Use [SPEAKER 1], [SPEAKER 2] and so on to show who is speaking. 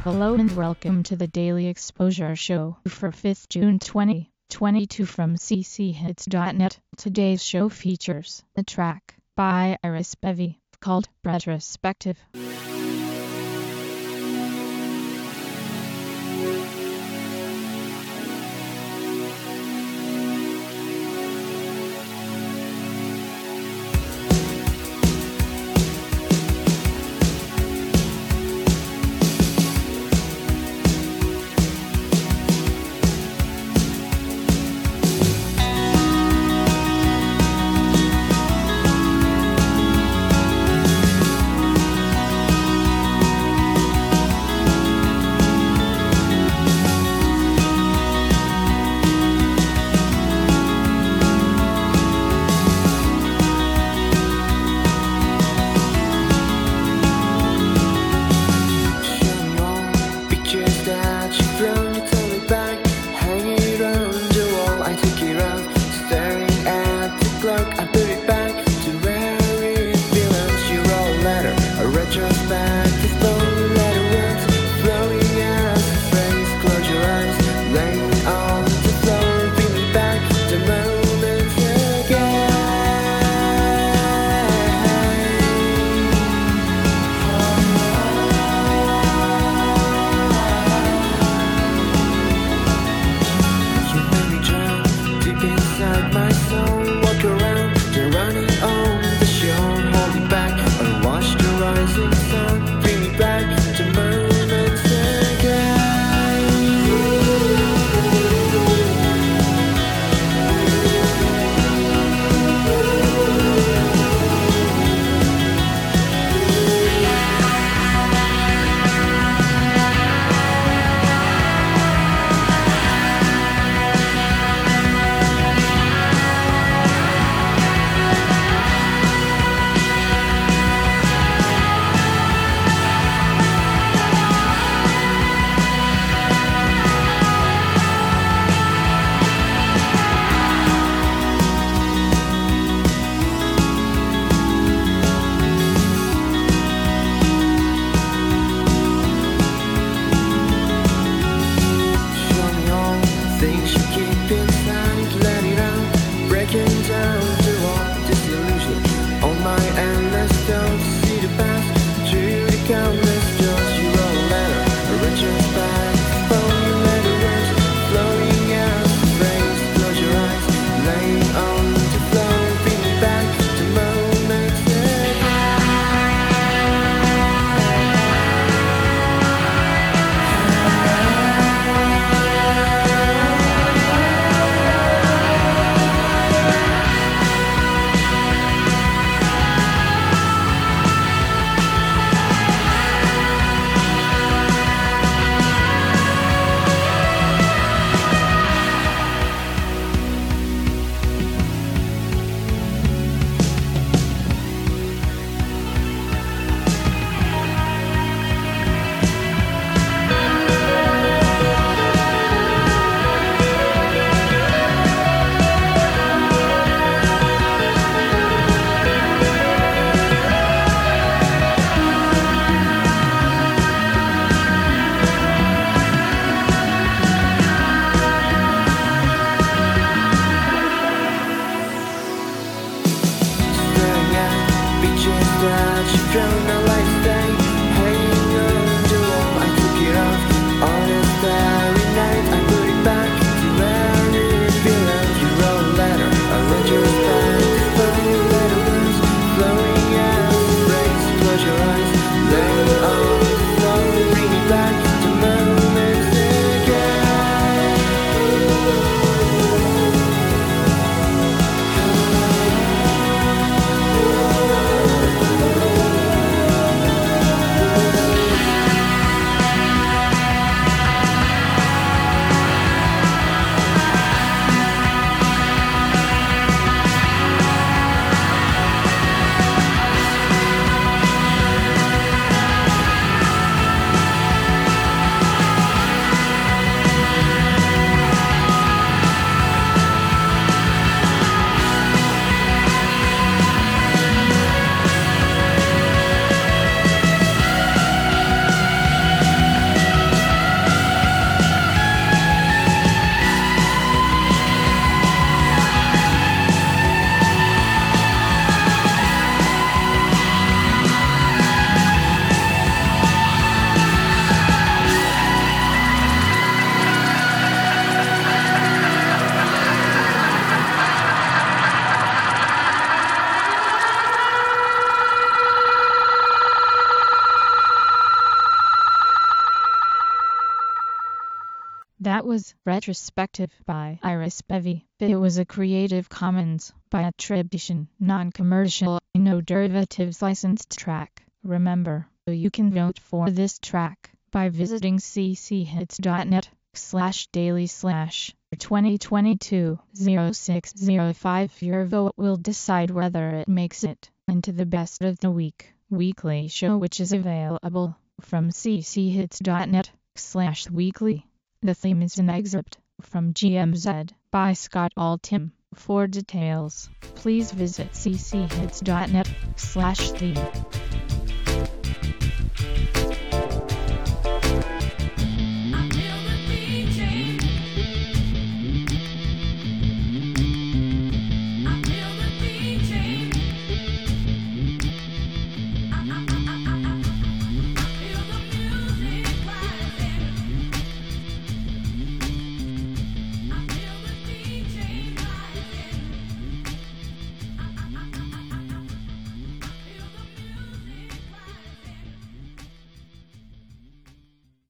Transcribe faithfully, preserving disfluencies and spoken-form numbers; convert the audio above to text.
[SPEAKER 1] Hello and welcome to the Daily Exposure Show for fifth of June twenty twenty-two from c c hits dot net. Today's show features a track by Iris Bevy called Retrospective. That was Retrospective by Iris Bevy. It was a Creative Commons by attribution, non-commercial, no derivatives licensed track. Remember, you can vote for this track by visiting cchits.net slash daily slash twenty twenty-two oh six oh five. Your vote will decide whether it makes it into the best of the week weekly show, which is available from cchits.net slash weekly. The theme is an excerpt from G M Z by Scott Altham. For details, please visit cchits.net slash theme.